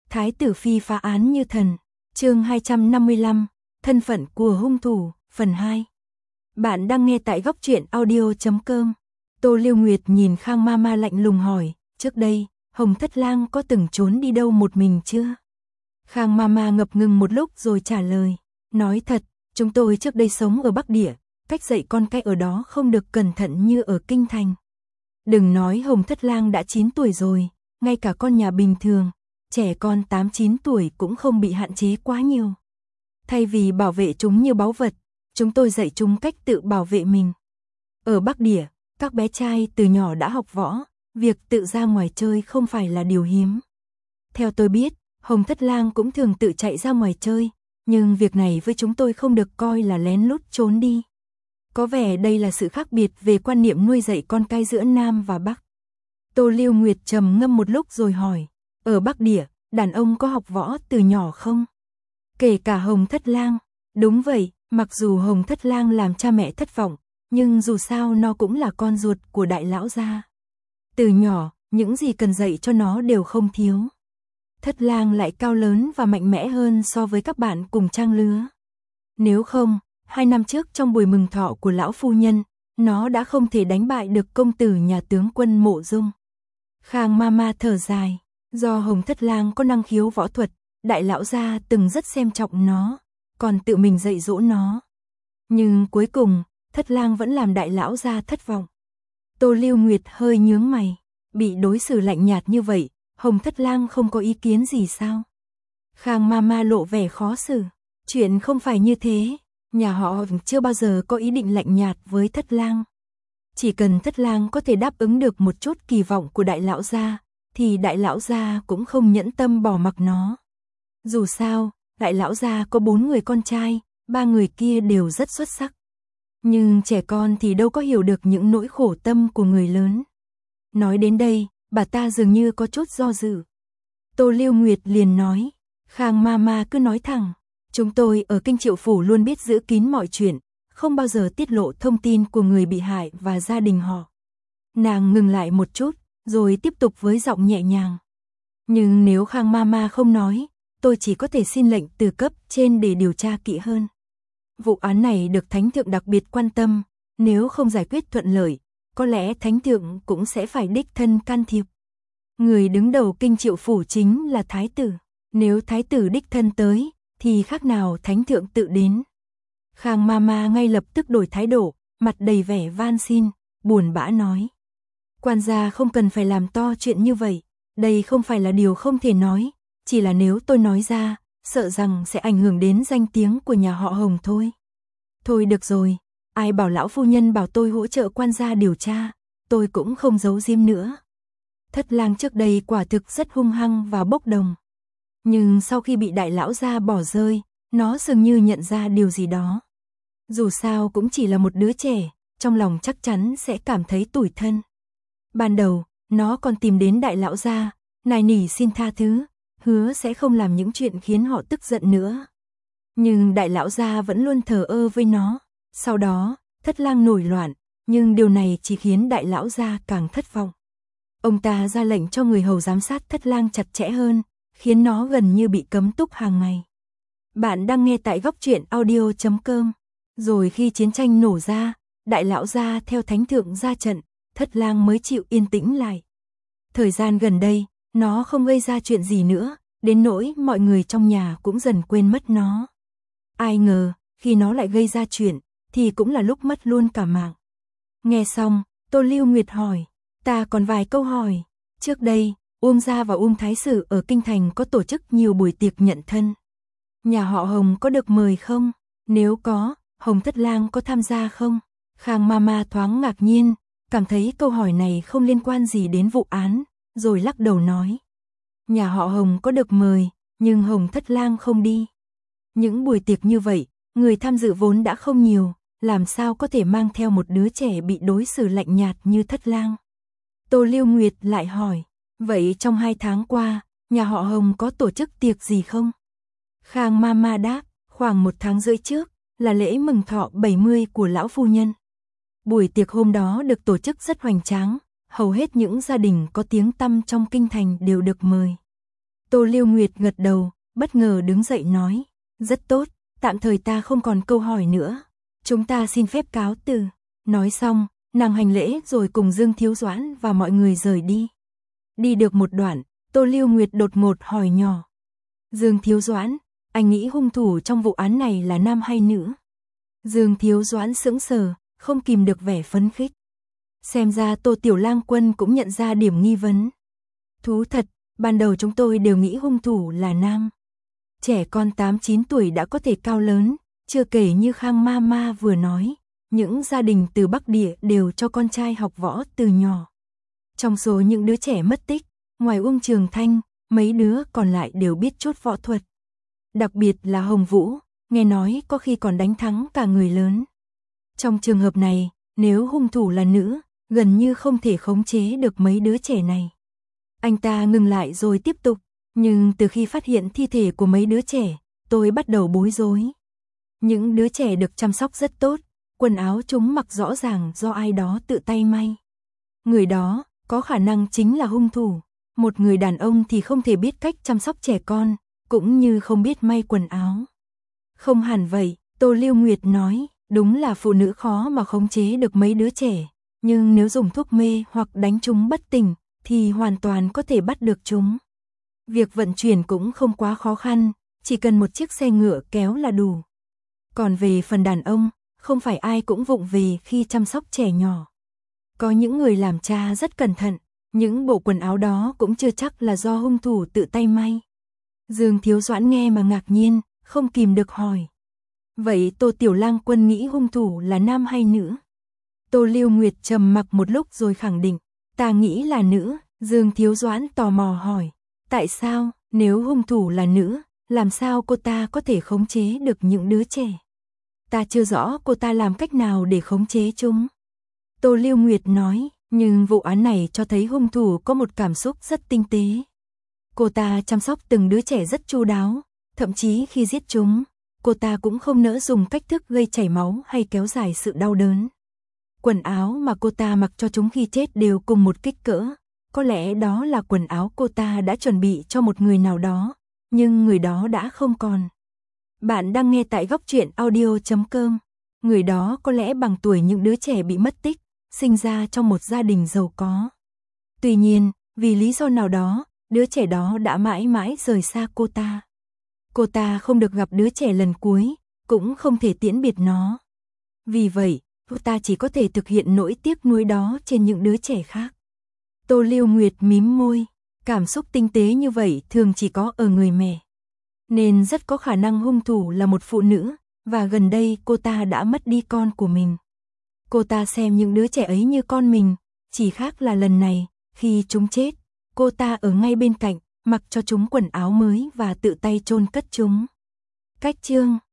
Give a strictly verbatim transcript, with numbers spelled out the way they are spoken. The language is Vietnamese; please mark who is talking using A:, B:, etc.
A: Thái tử phi phá án như thần. Chương hai trăm năm mươi lăm, thân phận của hung thủ, phần hai. Bạn đang nghe tại góc truyện audio chấm com. Tô Lưu Nguyệt nhìn Khang Mama lạnh lùng hỏi, trước đây, Hồng Thất Lang có từng trốn đi đâu một mình chưa? Khang Mama ngập ngừng một lúc rồi trả lời, nói thật, chúng tôi trước đây sống ở Bắc Địa, cách dạy con cái ở đó không được cẩn thận như ở Kinh Thành. Đừng nói Hồng Thất Lang đã chín tuổi rồi, ngay cả con nhà bình thường, trẻ con tám chín tuổi cũng không bị hạn chế quá nhiều. Thay vì bảo vệ chúng như báu vật, chúng tôi dạy chúng cách tự bảo vệ mình. Ở Bắc Địa, các bé trai từ nhỏ đã học võ, việc tự ra ngoài chơi không phải là điều hiếm. Theo tôi biết, Hồng Thất Lang cũng thường tự chạy ra ngoài chơi, nhưng việc này với chúng tôi không được coi là lén lút trốn đi. Có vẻ đây là sự khác biệt về quan niệm nuôi dạy con cái giữa Nam và Bắc. Tô Lưu Nguyệt trầm ngâm một lúc rồi hỏi, ở Bắc Địa, đàn ông có học võ từ nhỏ không? Kể cả Hồng Thất Lang. Đúng vậy, mặc dù Hồng Thất Lang làm cha mẹ thất vọng, nhưng dù sao nó cũng là con ruột của đại lão gia. Từ nhỏ, những gì cần dạy cho nó đều không thiếu. Thất Lang lại cao lớn và mạnh mẽ hơn so với các bạn cùng trang lứa. Nếu không, hai năm trước trong buổi mừng thọ của lão phu nhân, nó đã không thể đánh bại được công tử nhà tướng quân Mộ Dung. Khang Mama thở dài, do Hồng Thất Lang có năng khiếu võ thuật, đại lão gia từng rất xem trọng nó, còn tự mình dạy dỗ nó. Nhưng cuối cùng, Thất Lang vẫn làm đại lão gia thất vọng. Tô Lưu Nguyệt hơi nhướng mày, bị đối xử lạnh nhạt như vậy, Hồng Thất Lang không có ý kiến gì sao? Khang Mama lộ vẻ khó xử, chuyện không phải như thế, nhà họ chưa bao giờ có ý định lạnh nhạt với Thất Lang. Chỉ cần Thất Lang có thể đáp ứng được một chút kỳ vọng của đại lão gia, thì đại lão gia cũng không nhẫn tâm bỏ mặc nó. Dù sao, đại lão gia có bốn người con trai, ba người kia đều rất xuất sắc. Nhưng trẻ con thì đâu có hiểu được những nỗi khổ tâm của người lớn. Nói đến đây, bà ta dường như có chút do dự. Tô Lưu Nguyệt liền nói, Khang Mama cứ nói thẳng, chúng tôi ở Kinh Triệu Phủ luôn biết giữ kín mọi chuyện, không bao giờ tiết lộ thông tin của người bị hại và gia đình họ. Nàng ngừng lại một chút, rồi tiếp tục với giọng nhẹ nhàng. Nhưng nếu Khang Mama không nói, tôi chỉ có thể xin lệnh từ cấp trên để điều tra kỹ hơn. Vụ án này được Thánh Thượng đặc biệt quan tâm, nếu không giải quyết thuận lợi, có lẽ Thánh Thượng cũng sẽ phải đích thân can thiệp. Người đứng đầu Kinh Triệu Phủ chính là Thái tử, nếu Thái tử đích thân tới, thì khác nào Thánh Thượng tự đến. Khang Mama ngay lập tức đổi thái độ, mặt đầy vẻ van xin, buồn bã nói. Quan gia không cần phải làm to chuyện như vậy, đây không phải là điều không thể nói, chỉ là nếu tôi nói ra, sợ rằng sẽ ảnh hưởng đến danh tiếng của nhà họ Hồng thôi. Thôi được rồi, ai bảo lão phu nhân bảo tôi hỗ trợ quan gia điều tra, tôi cũng không giấu giếm nữa. Thất Lang trước đây quả thực rất hung hăng và bốc đồng. Nhưng sau khi bị đại lão gia bỏ rơi, nó dường như nhận ra điều gì đó. Dù sao cũng chỉ là một đứa trẻ, trong lòng chắc chắn sẽ cảm thấy tủi thân. Ban đầu, nó còn tìm đến đại lão gia, nài nỉ xin tha thứ, hứa sẽ không làm những chuyện khiến họ tức giận nữa. Nhưng đại lão gia vẫn luôn thờ ơ với nó. Sau đó, Thất Lang nổi loạn, nhưng điều này chỉ khiến đại lão gia càng thất vọng. Ông ta ra lệnh cho người hầu giám sát Thất Lang chặt chẽ hơn, khiến nó gần như bị cấm túc hàng ngày. Bạn đang nghe tại góc truyện audio chấm com. Rồi khi chiến tranh nổ ra, đại lão gia theo Thánh Thượng ra trận, Thất Lang mới chịu yên tĩnh lại. Thời gian gần đây, nó không gây ra chuyện gì nữa, đến nỗi mọi người trong nhà cũng dần quên mất nó. Ai ngờ, khi nó lại gây ra chuyện, thì cũng là lúc mất luôn cả mạng. Nghe xong, Tô Lưu Nguyệt hỏi, ta còn vài câu hỏi. Trước đây, Uông gia và Uông Thái Sử ở Kinh Thành có tổ chức nhiều buổi tiệc nhận thân. Nhà họ Hồng có được mời không? Nếu có, Hồng Thất Lang có tham gia không? Khang Mama thoáng ngạc nhiên, cảm thấy câu hỏi này không liên quan gì đến vụ án, rồi lắc đầu nói. Nhà họ Hồng có được mời, nhưng Hồng Thất Lang không đi. Những buổi tiệc như vậy, người tham dự vốn đã không nhiều, làm sao có thể mang theo một đứa trẻ bị đối xử lạnh nhạt như Thất Lang. Tô Lưu Nguyệt lại hỏi, vậy trong hai tháng qua, nhà họ Hồng có tổ chức tiệc gì không? Khang Mama đáp, khoảng một tháng rưỡi trước, là lễ mừng thọ bảy mươi của lão phu nhân. Buổi tiệc hôm đó được tổ chức rất hoành tráng, hầu hết những gia đình có tiếng tăm trong Kinh Thành đều được mời. Tô Lưu Nguyệt gật đầu, bất ngờ đứng dậy nói, rất tốt, tạm thời ta không còn câu hỏi nữa. Chúng ta xin phép cáo từ. Nói xong, nàng hành lễ rồi cùng Dương Thiếu Doãn và mọi người rời đi. Đi được một đoạn, Tô Lưu Nguyệt đột ngột hỏi nhỏ. Dương Thiếu Doãn, anh nghĩ hung thủ trong vụ án này là nam hay nữ? Dương Thiếu Doãn sững sờ, không kìm được vẻ phấn khích. Xem ra Tô Tiểu Lang Quân cũng nhận ra điểm nghi vấn. Thú thật, ban đầu chúng tôi đều nghĩ hung thủ là nam. Trẻ con tám chín tuổi đã có thể cao lớn, chưa kể như Khang Ma Ma vừa nói, những gia đình từ Bắc Địa đều cho con trai học võ từ nhỏ. Trong số những đứa trẻ mất tích, ngoài Uông Trường Thanh, mấy đứa còn lại đều biết chút võ thuật. Đặc biệt là Hồng Vũ, nghe nói có khi còn đánh thắng cả người lớn. Trong trường hợp này, nếu hung thủ là nữ, gần như không thể khống chế được mấy đứa trẻ này. Anh ta ngừng lại rồi tiếp tục, nhưng từ khi phát hiện thi thể của mấy đứa trẻ, tôi bắt đầu bối rối. Những đứa trẻ được chăm sóc rất tốt, quần áo chúng mặc rõ ràng do ai đó tự tay may. Người đó có khả năng chính là hung thủ. Một người đàn ông thì không thể biết cách chăm sóc trẻ con, cũng như không biết may quần áo. Không hẳn vậy, Tô Lưu Nguyệt nói, đúng là phụ nữ khó mà khống chế được mấy đứa trẻ, nhưng nếu dùng thuốc mê hoặc đánh chúng bất tỉnh, thì hoàn toàn có thể bắt được chúng. Việc vận chuyển cũng không quá khó khăn, chỉ cần một chiếc xe ngựa kéo là đủ. Còn về phần đàn ông, không phải ai cũng vụng về khi chăm sóc trẻ nhỏ. Có những người làm cha rất cẩn thận, những bộ quần áo đó cũng chưa chắc là do hung thủ tự tay may. Dương Thiếu Doãn nghe mà ngạc nhiên, không kìm được hỏi. Vậy Tô Tiểu Lang Quân nghĩ hung thủ là nam hay nữ? Tô Lưu Nguyệt trầm mặc một lúc rồi khẳng định, ta nghĩ là nữ. Dương Thiếu Doãn tò mò hỏi, tại sao, nếu hung thủ là nữ, làm sao cô ta có thể khống chế được những đứa trẻ? Ta chưa rõ cô ta làm cách nào để khống chế chúng. Tô Lưu Nguyệt nói, nhưng vụ án này cho thấy hung thủ có một cảm xúc rất tinh tế. Cô ta chăm sóc từng đứa trẻ rất chu đáo, thậm chí khi giết chúng, cô ta cũng không nỡ dùng cách thức gây chảy máu hay kéo dài sự đau đớn. Quần áo mà cô ta mặc cho chúng khi chết đều cùng một kích cỡ, có lẽ đó là quần áo cô ta đã chuẩn bị cho một người nào đó, nhưng người đó đã không còn. Bạn đang nghe tại góc truyện audio chấm com. Người đó có lẽ bằng tuổi những đứa trẻ bị mất tích, sinh ra trong một gia đình giàu có. Tuy nhiên, vì lý do nào đó, đứa trẻ đó đã mãi mãi rời xa cô ta. Cô ta không được gặp đứa trẻ lần cuối, cũng không thể tiễn biệt nó. Vì vậy, cô ta chỉ có thể thực hiện nỗi tiếc nuối đó trên những đứa trẻ khác. Tô Lưu Nguyệt mím môi, cảm xúc tinh tế như vậy thường chỉ có ở người mẹ. Nên rất có khả năng hung thủ là một phụ nữ, và gần đây cô ta đã mất đi con của mình. Cô ta xem những đứa trẻ ấy như con mình, chỉ khác là lần này, khi chúng chết, cô ta ở ngay bên cạnh, mặc cho chúng quần áo mới và tự tay chôn cất chúng. Cách chương